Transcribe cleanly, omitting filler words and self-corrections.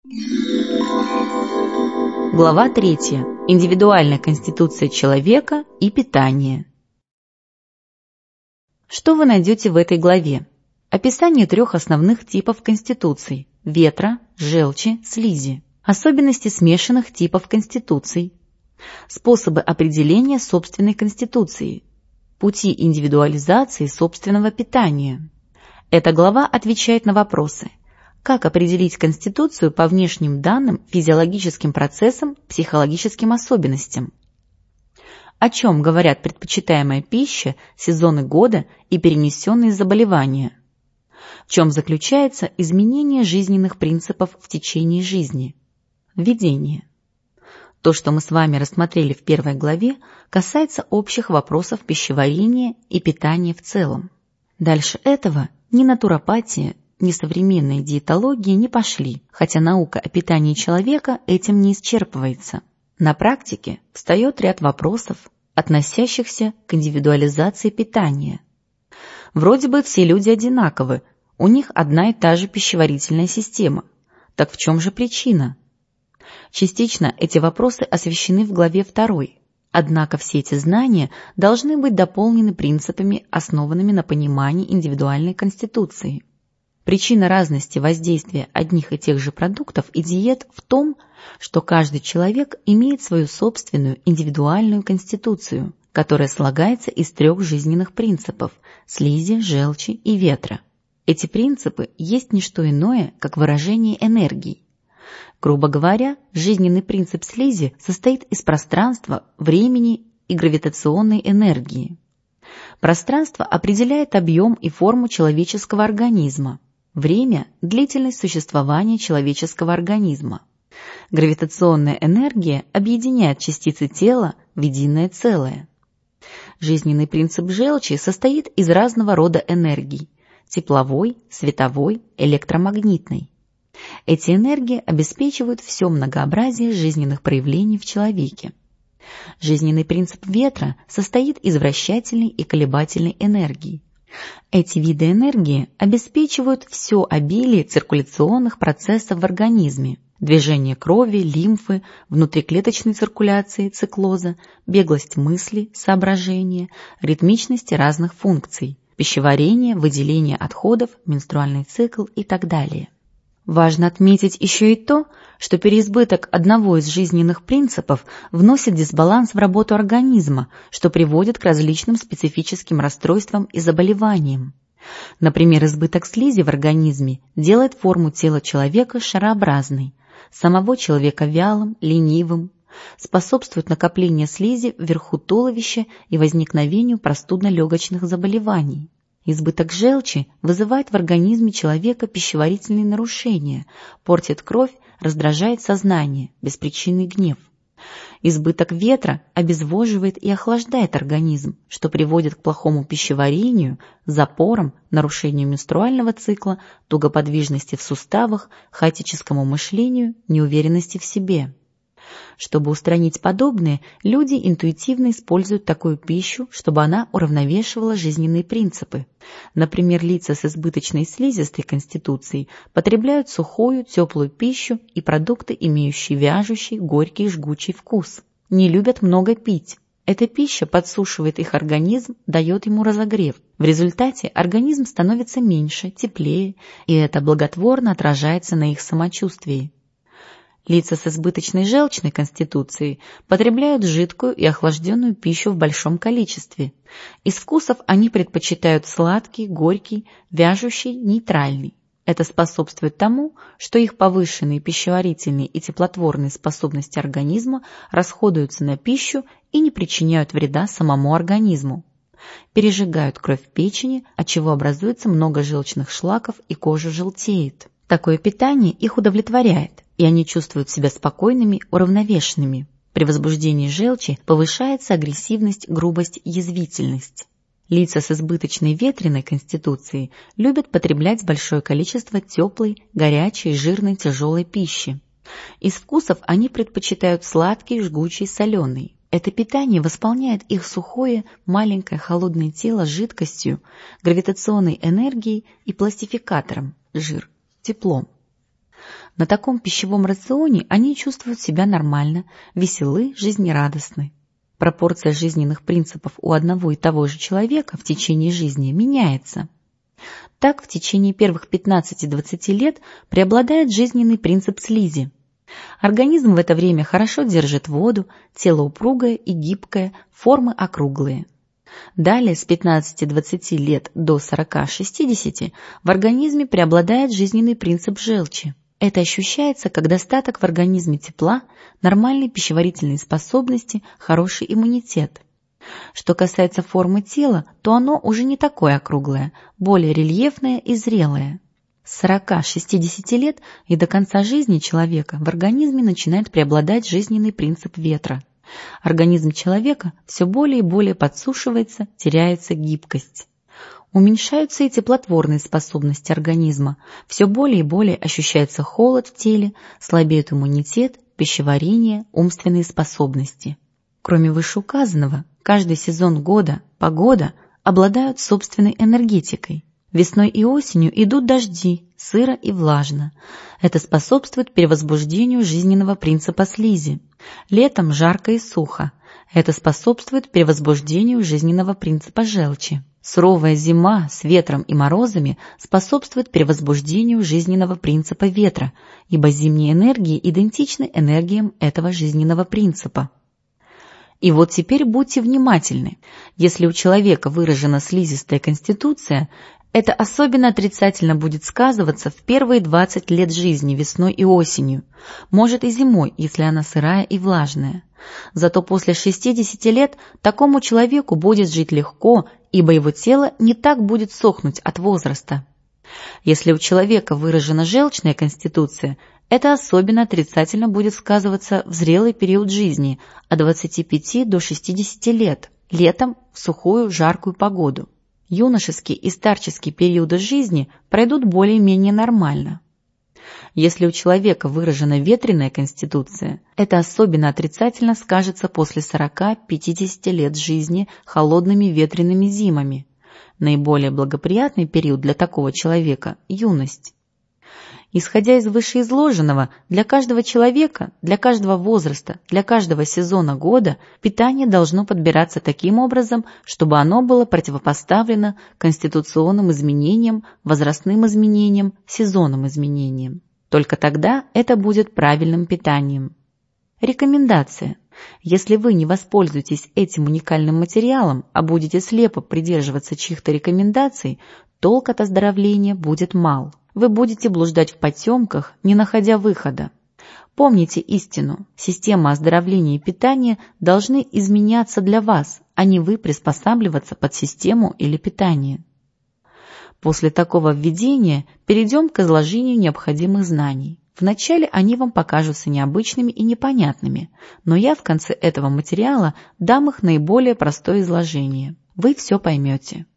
Глава 3. Индивидуальная конституция человека и питание. Что вы найдете в этой главе? Описание 3 основных типов конституций – ветра, желчи, слизи. Особенности смешанных типов конституций. Способы определения собственной конституции. Пути индивидуализации собственного питания. Эта глава отвечает на вопросы: как определить конституцию по внешним данным, физиологическим процессам, психологическим особенностям? О чем говорят предпочитаемая пища, сезоны года и перенесенные заболевания? В чем заключается изменение жизненных принципов в течение жизни? Введение. То, что мы с вами рассмотрели в 1 главе, касается общих вопросов пищеварения и питания в целом. Дальше этого ни натуропатия, ни современная диетология не пошли, хотя наука о питании человека этим не исчерпывается. На практике встает ряд вопросов, относящихся к индивидуализации питания. Вроде бы все люди одинаковы, у них одна и та же пищеварительная система. Так в чем же причина? Частично эти вопросы освещены в главе 2. Однако все эти знания должны быть дополнены принципами, основанными на понимании индивидуальной конституции. Причина разности воздействия одних и тех же продуктов и диет в том, что каждый человек имеет свою собственную индивидуальную конституцию, которая слагается из 3 жизненных принципов – слизи, желчи и ветра. Эти принципы есть не что иное, как выражение энергии. Грубо говоря, жизненный принцип слизи состоит из пространства, времени и гравитационной энергии. Пространство определяет объем и форму человеческого организма. Время – длительность существования человеческого организма. Гравитационная энергия объединяет частицы тела в единое целое. Жизненный принцип желчи состоит из разного рода энергий – тепловой, световой, электромагнитной. Эти энергии обеспечивают все многообразие жизненных проявлений в человеке. Жизненный принцип ветра состоит из вращательной и колебательной энергии. Эти виды энергии обеспечивают все обилие циркуляционных процессов в организме: движение крови, лимфы, внутриклеточной циркуляции, циклоза, беглость мысли, соображения, ритмичность разных функций, пищеварение, выделение отходов, менструальный цикл и так далее. Важно отметить еще и то, что переизбыток одного из жизненных принципов вносит дисбаланс в работу организма, что приводит к различным специфическим расстройствам и заболеваниям. Например, избыток слизи в организме делает форму тела человека шарообразной, самого человека вялым, ленивым, способствует накоплению слизи вверху туловища и возникновению простудно-легочных заболеваний. Избыток желчи вызывает в организме человека пищеварительные нарушения, портит кровь, раздражает сознание, беспричинный гнев. Избыток ветра обезвоживает и охлаждает организм, что приводит к плохому пищеварению, запорам, нарушению менструального цикла, тугоподвижности в суставах, хаотическому мышлению, неуверенности в себе. Чтобы устранить подобное, люди интуитивно используют такую пищу, чтобы она уравновешивала жизненные принципы. Например, лица с избыточной слизистой конституцией потребляют сухую, теплую пищу и продукты, имеющие вяжущий, горький, жгучий вкус. Не любят много пить. Эта пища подсушивает их организм, дает ему разогрев. В результате организм становится меньше, теплее, и это благотворно отражается на их самочувствии. Лица с избыточной желчной конституцией потребляют жидкую и охлажденную пищу в большом количестве. Из вкусов они предпочитают сладкий, горький, вяжущий, нейтральный. Это способствует тому, что их повышенные пищеварительные и теплотворные способности организма расходуются на пищу и не причиняют вреда самому организму. Пережигают кровь в печени, отчего образуется много желчных шлаков и кожа желтеет. Такое питание их удовлетворяет, и они чувствуют себя спокойными, уравновешенными. При возбуждении желчи повышается агрессивность, грубость, язвительность. Лица с избыточной ветреной конституцией любят потреблять большое количество теплой, горячей, жирной, тяжелой пищи. Из вкусов они предпочитают сладкий, жгучий, соленый. Это питание восполняет их сухое, маленькое, холодное тело жидкостью, гравитационной энергией и пластификатором, жир, теплом. На таком пищевом рационе они чувствуют себя нормально, веселы, жизнерадостны. Пропорция жизненных принципов у одного и того же человека в течение жизни меняется. Так, в течение первых 15-20 лет преобладает жизненный принцип слизи. Организм в это время хорошо держит воду, тело упругое и гибкое, формы округлые. Далее, с 15-20 лет до 40-60 в организме преобладает жизненный принцип желчи. Это ощущается как достаток в организме тепла, нормальные пищеварительные способности, хороший иммунитет. Что касается формы тела, то оно уже не такое округлое, более рельефное и зрелое. С 40-60 лет и до конца жизни человека в организме начинает преобладать жизненный принцип ветра. Организм человека все более и более подсушивается, теряется гибкость. Уменьшаются и теплотворные способности организма, все более и более ощущается холод в теле, слабеет иммунитет, пищеварение, умственные способности. Кроме вышеуказанного, каждый сезон года, погода обладают собственной энергетикой. Весной и осенью идут дожди, сыро и влажно. Это способствует перевозбуждению жизненного принципа слизи. Летом жарко и сухо. Это способствует перевозбуждению жизненного принципа желчи. Суровая зима с ветром и морозами способствует перевозбуждению жизненного принципа ветра, ибо зимние энергии идентичны энергиям этого жизненного принципа. И вот теперь будьте внимательны. Если у человека выражена слизистая конституция, это особенно отрицательно будет сказываться в первые 20 лет жизни весной и осенью, может и зимой, если она сырая и влажная. Зато после 60 лет такому человеку будет жить легко, ибо его тело не так будет сохнуть от возраста. Если у человека выражена желчная конституция, это особенно отрицательно будет сказываться в зрелый период жизни от 25 до 60 лет, летом в сухую жаркую погоду. Юношеские и старческие периоды жизни пройдут более-менее нормально. Если у человека выражена ветреная конституция, это особенно отрицательно скажется после 40-50 лет жизни холодными ветреными зимами. Наиболее благоприятный период для такого человека – юность. Исходя из вышеизложенного, для каждого человека, для каждого возраста, для каждого сезона года питание должно подбираться таким образом, чтобы оно было противопоставлено конституционным изменениям, возрастным изменениям, сезонным изменениям. Только тогда это будет правильным питанием. Рекомендация. Если вы не воспользуетесь этим уникальным материалом, а будете слепо придерживаться чьих-то рекомендаций, толк от оздоровления будет мал. Вы будете блуждать в потемках, не находя выхода. Помните истину. Система оздоровления и питания должны изменяться для вас, а не вы приспосабливаться под систему или питание. После такого введения перейдем к изложению необходимых знаний. Вначале они вам покажутся необычными и непонятными, но я в конце этого материала дам их наиболее простое изложение. Вы все поймете.